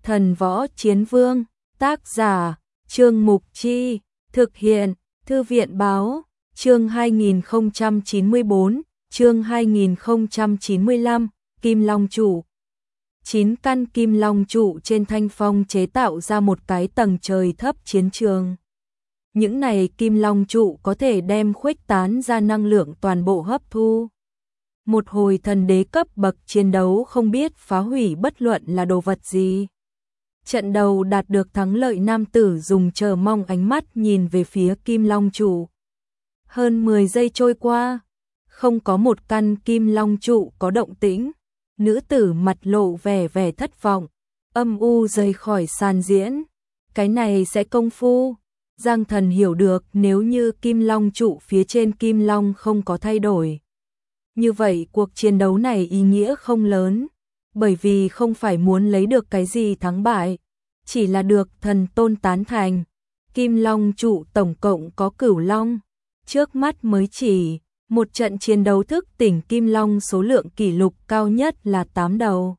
Thần Võ Chiến Vương, tác giả, Trương Mục Chi, thực hiện, Thư viện Báo, chương 2094, chương 2095, Kim Long Trụ. 9 căn Kim Long Trụ trên thanh phong chế tạo ra một cái tầng trời thấp chiến trường. Những này Kim Long Trụ có thể đem khuếch tán ra năng lượng toàn bộ hấp thu. Một hồi thần đế cấp bậc chiến đấu không biết phá hủy bất luận là đồ vật gì. Trận đầu đạt được thắng lợi, nam tử dùng chờ mong ánh mắt nhìn về phía Kim Long Trụ. Hơn 10 giây trôi qua, không có một căn Kim Long Trụ có động tĩnh. Nữ tử mặt lộ vẻ thất vọng, âm u rời khỏi sàn diễn. Cái này sẽ công phu. Giang Thần hiểu được, nếu như Kim Long Trụ phía trên Kim Long không có thay đổi, như vậy cuộc chiến đấu này ý nghĩa không lớn, bởi vì không phải muốn lấy được cái gì thắng bại, chỉ là được thần tôn tán thành. Kim Long Trụ tổng cộng có Cửu Long, trước mắt mới chỉ một trận chiến đấu thức tỉnh Kim Long, số lượng kỷ lục cao nhất là 8 đầu.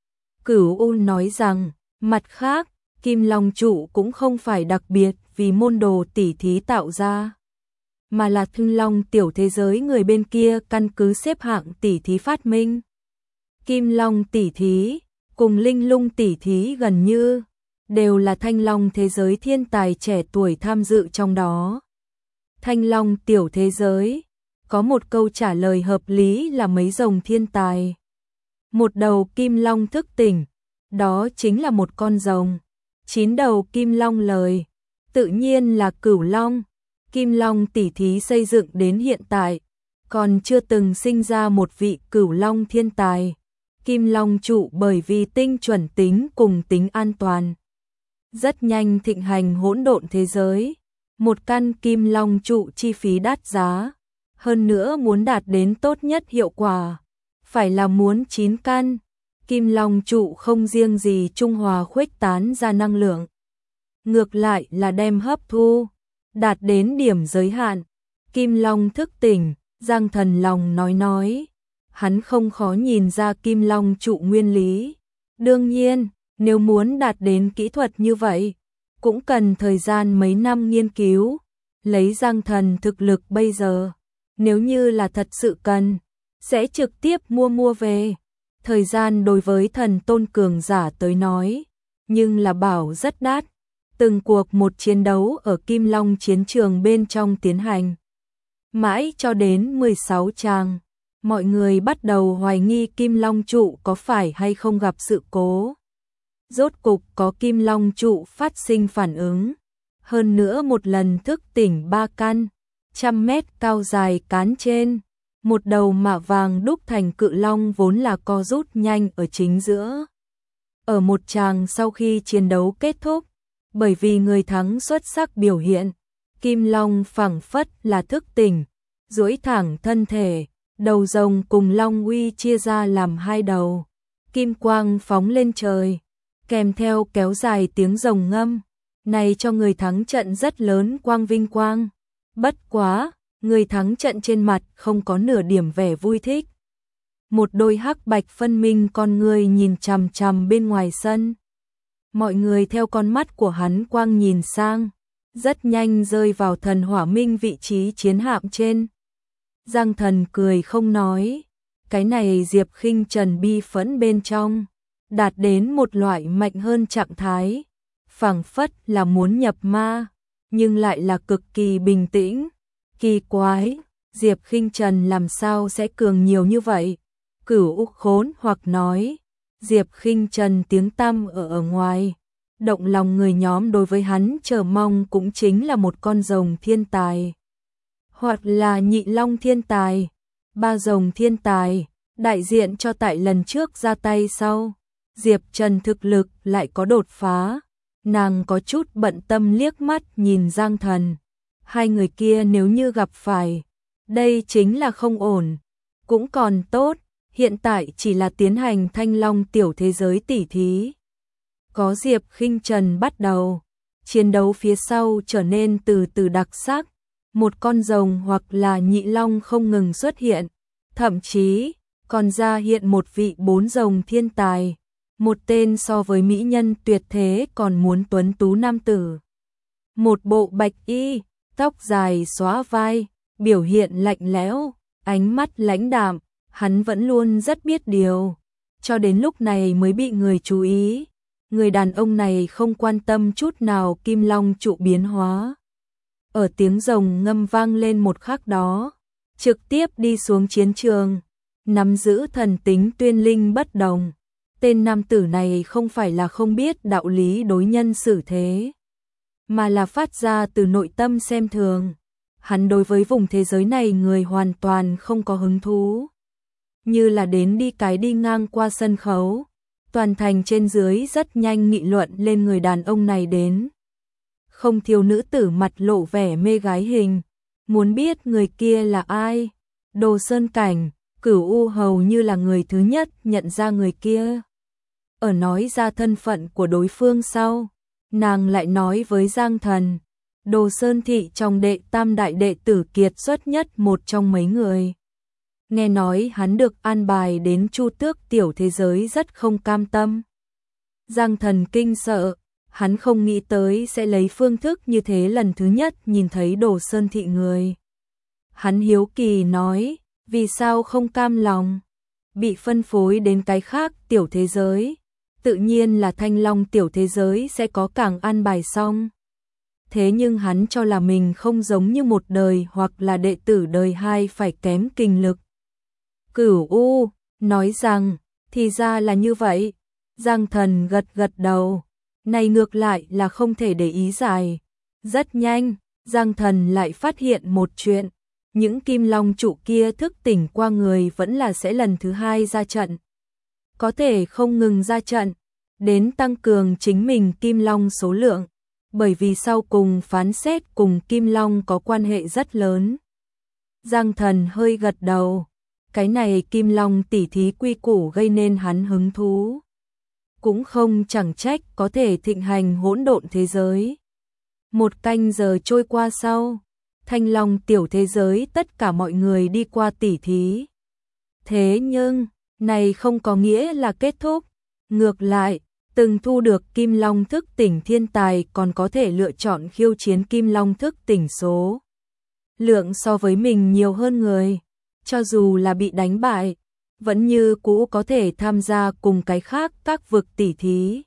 Cửu U nói rằng, mặt khác, Kim Long Trụ cũng không phải đặc biệt vì môn đồ tỉ thí tạo ra, mà là Thương Long tiểu thế giới người bên kia căn cứ xếp hạng tỉ thí phát minh. Kim Long tỉ thí cùng Linh Lung tỉ thí gần như đều là Thanh Long thế giới thiên tài trẻ tuổi tham dự trong đó. Thanh Long tiểu thế giới có một câu trả lời hợp lý là mấy rồng thiên tài. Một đầu Kim Long thức tỉnh, đó chính là một con rồng. 9 đầu Kim Long lời, tự nhiên là Cửu Long. Kim Long tỉ thí xây dựng đến hiện tại, còn chưa từng sinh ra một vị Cửu Long thiên tài. Kim Long Trụ bởi vì tinh chuẩn tính cùng tính an toàn, rất nhanh thịnh hành hỗn độn thế giới. Một căn Kim Long Trụ chi phí đắt giá, hơn nữa muốn đạt đến tốt nhất hiệu quả, phải là muốn 9 căn. Kim Long Trụ không riêng gì trung hòa khuếch tán ra năng lượng, ngược lại là đem hấp thu đạt đến điểm giới hạn. Kim Long thức tỉnh, Giang Thần lòng nói, hắn không khó nhìn ra Kim Long Trụ nguyên lý. Đương nhiên, nếu muốn đạt đến kỹ thuật như vậy, cũng cần thời gian mấy năm nghiên cứu. Lấy Giang Thần thực lực bây giờ, nếu như là thật sự cần, sẽ trực tiếp mua về. Thời gian đối với thần tôn cường giả tới nói, nhưng là bảo rất đắt. Từng cuộc một chiến đấu ở Kim Long chiến trường bên trong tiến hành, mãi cho đến 16 tràng, mọi người bắt đầu hoài nghi Kim Long Trụ có phải hay không gặp sự cố. Rốt cục có Kim Long Trụ phát sinh phản ứng, hơn nữa một lần thức tỉnh 3 căn, 100 mét cao dài cán trên. Một đầu mạ vàng đúc thành cự long vốn là co rút nhanh ở chính giữa. Ở một tràng sau khi chiến đấu kết thúc, bởi vì người thắng xuất sắc biểu hiện, Kim Long phảng phất là thức tỉnh, duỗi thẳng thân thể, đầu rồng cùng long uy chia ra làm 2 đầu. Kim quang phóng lên trời, kèm theo kéo dài tiếng rồng ngâm, này cho người thắng trận rất lớn quang vinh quang. Bất quá, người thắng trận trên mặt không có nửa điểm vẻ vui thích. Một đôi hắc bạch phân minh con người nhìn chằm chằm bên ngoài sân. Mọi người theo con mắt của hắn quang nhìn sang, rất nhanh rơi vào Thần Hỏa Minh vị trí chiến hạm trên. Giang Thần cười không nói, cái này Diệp Khinh Trần bi phẫn bên trong, đạt đến một loại mạnh hơn trạng thái, phảng phất là muốn nhập ma, nhưng lại là cực kỳ bình tĩnh. Kỳ quái, Diệp Khinh Trần làm sao sẽ cường nhiều như vậy? Cửu Úc khốn hoặc nói, Diệp Khinh Trần tiếng tăm ở ngoài, động lòng người nhóm đối với hắn chờ mong cũng chính là một con rồng thiên tài, hoặc là nhị long thiên tài, 3 rồng thiên tài, đại diện cho tại lần trước ra tay sau. Diệp Trần thực lực lại có đột phá, nàng có chút bận tâm liếc mắt nhìn Giang Thần. Hai người kia nếu như gặp phải, đây chính là không ổn. Cũng còn tốt, hiện tại chỉ là tiến hành Thanh Long tiểu thế giới tỉ thí. Có Diệp Khinh Trần bắt đầu, chiến đấu phía sau trở nên từ từ đặc sắc. Một con rồng hoặc là nhị long không ngừng xuất hiện, thậm chí còn ra hiện một vị 4 rồng thiên tài. một tên so với mỹ nhân tuyệt thế còn muốn tuấn tú nam tử. Một bộ bạch y, tóc dài xóa vai, biểu hiện lạnh lẽo, ánh mắt lãnh đạm, hắn vẫn luôn rất biết điều, cho đến lúc này mới bị người chú ý. Người đàn ông này không quan tâm chút nào kim long trụ biến hóa. Ở tiếng rồng ngâm vang lên một khắc đó, trực tiếp đi xuống chiến trường, nắm giữ thần tính tuyên linh bất đồng. Tên nam tử này không phải là không biết đạo lý đối nhân xử thế, mà là phát ra từ nội tâm xem thường. Hắn đối với vùng thế giới này người hoàn toàn không có hứng thú. Như là đến đi ngang qua sân khấu, toàn thành trên dưới rất nhanh nghị luận lên người đàn ông này đến. Không thiếu nữ tử mặt lộ vẻ mê gái hình, muốn biết người kia là ai. Đồ Sơn Cảnh, Cửu U hầu như là người thứ nhất nhận ra người kia. Ở nói ra thân phận của đối phương sau, nàng lại nói với Giang Thần, Đồ Sơn thị trong đệ tam đại đệ tử kiệt xuất nhất một trong mấy người. Nghe nói hắn được an bài đến Chu Tước tiểu thế giới rất không cam tâm. Giang Thần kinh sợ, hắn không nghĩ tới sẽ lấy phương thức như thế lần thứ nhất nhìn thấy Đồ Sơn thị người. Hắn hiếu kỳ nói, vì sao không cam lòng, bị phân phối đến cái khác tiểu thế giới, tự nhiên là Thanh Long tiểu thế giới sẽ có càng an bài xong. Thế nhưng hắn cho là mình không giống như một đời hoặc là đệ tử đời hai phải kém kinh lực. Cửu U nói rằng, thì ra là như vậy. Giang Thần gật gật đầu, này ngược lại là không thể để ý dài. Rất nhanh, Giang Thần lại phát hiện một chuyện, những kim long trụ kia thức tỉnh qua người vẫn là sẽ lần thứ hai ra trận. Có thể không ngừng ra trận, đến tăng cường chính mình kim long số lượng, bởi vì sau cùng phán xét cùng kim long có quan hệ rất lớn. Giang Thần hơi gật đầu, cái này kim long tỉ thí quy củ gây nên hắn hứng thú. Cũng không chẳng trách có thể thịnh hành hỗn độn thế giới. Một canh giờ trôi qua sau, Thanh Long tiểu thế giới tất cả mọi người đi qua tỉ thí. Thế nhưng, này không có nghĩa là kết thúc. Ngược lại, từng thu được Kim Long thức tỉnh thiên tài còn có thể lựa chọn khiêu chiến Kim Long thức tỉnh số lượng so với mình nhiều hơn người. Cho dù là bị đánh bại, vẫn như cũ có thể tham gia cùng cái khác các vực tỉ thí.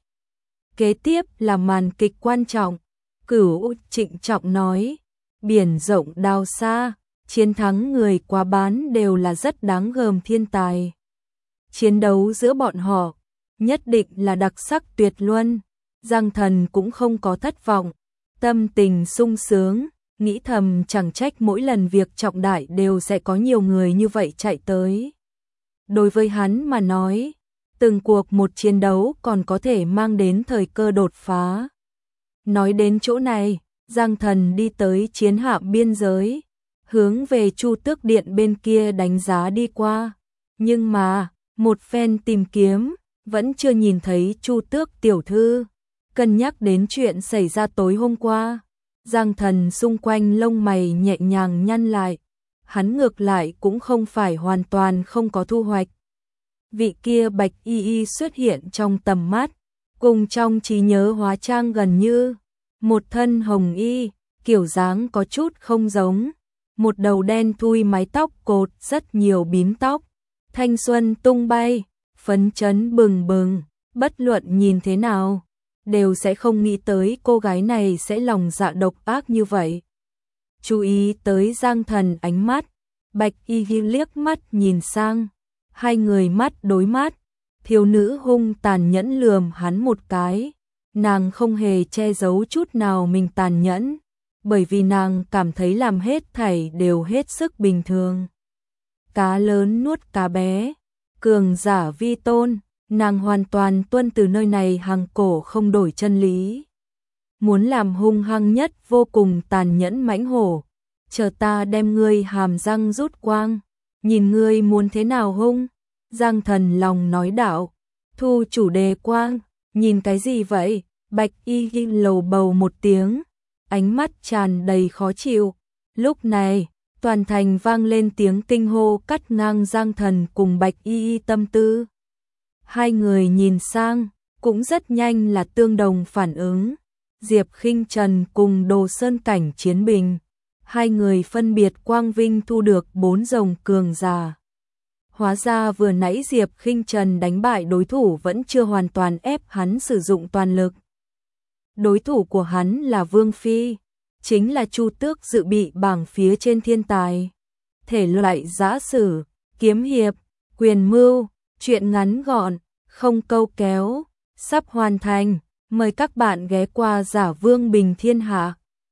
Kế tiếp là màn kịch quan trọng. Cửu trịnh trọng nói, biển rộng đào xa, chiến thắng người quá bán đều là rất đáng gờm thiên tài. Chiến đấu giữa bọn họ nhất định là đặc sắc tuyệt luân. Giang Thần cũng không có thất vọng, tâm tình sung sướng, nghĩ thầm chẳng trách mỗi lần việc trọng đại đều sẽ có nhiều người như vậy chạy tới. Đối với hắn mà nói, từng cuộc một chiến đấu còn có thể mang đến thời cơ đột phá. Nói đến chỗ này, Giang Thần đi tới chiến hạm biên giới, hướng về Chu Tước Điện bên kia đánh giá đi qua. Nhưng mà, một phen tìm kiếm, vẫn chưa nhìn thấy Chu Tước tiểu thư. Cân nhắc đến chuyện xảy ra tối hôm qua, Giang Thần xung quanh lông mày nhẹ nhàng nhăn lại. Hắn ngược lại cũng không phải hoàn toàn không có thu hoạch. Vị kia bạch y y xuất hiện trong tầm mắt, cùng trong trí nhớ hóa trang gần như. Một thân hồng y, kiểu dáng có chút không giống. Một đầu đen thui mái tóc cột rất nhiều bím tóc. Thanh xuân tung bay, phấn chấn bừng bừng, bất luận nhìn thế nào, đều sẽ không nghĩ tới cô gái này sẽ lòng dạ độc ác như vậy. Chú ý tới Giang Thần ánh mắt, bạch y y liếc mắt nhìn sang. Hai người mắt đối mắt, thiếu nữ hung tàn nhẫn lườm hắn một cái. Nàng không hề che giấu chút nào mình tàn nhẫn, bởi vì nàng cảm thấy làm hết thảy đều hết sức bình thường. Cá lớn nuốt cá bé, cường giả vi tôn, nàng hoàn toàn tuân từ nơi này hàng cổ không đổi chân lý. Muốn làm hung hăng nhất vô cùng tàn nhẫn mãnh hổ, chờ ta đem ngươi hàm răng rút quang, nhìn ngươi muốn thế nào hung. Giang Thần lòng nói đạo, thu chủ đề quang, nhìn cái gì vậy? Bạch y y lầu bầu một tiếng, ánh mắt tràn đầy khó chịu. Lúc này, toàn thành vang lên tiếng kinh hô cắt ngang Giang Thần cùng bạch y y tâm tư. Hai người nhìn sang, cũng rất nhanh là tương đồng phản ứng. Diệp Khinh Trần cùng Đồ Sơn Cảnh chiến bình, hai người phân biệt quang vinh thu được 4 rồng cường giả. Hóa ra vừa nãy Diệp Khinh Trần đánh bại đối thủ vẫn chưa hoàn toàn ép hắn sử dụng toàn lực. Đối thủ của hắn là Vương Phi, chính là Chu Tước dự bị bảng phía trên thiên tài. Thể loại giã sử, kiếm hiệp, quyền mưu, truyện ngắn gọn, không câu kéo, sắp hoàn thành. Mời các bạn ghé qua Giả Vương Bình Thiên Hạ.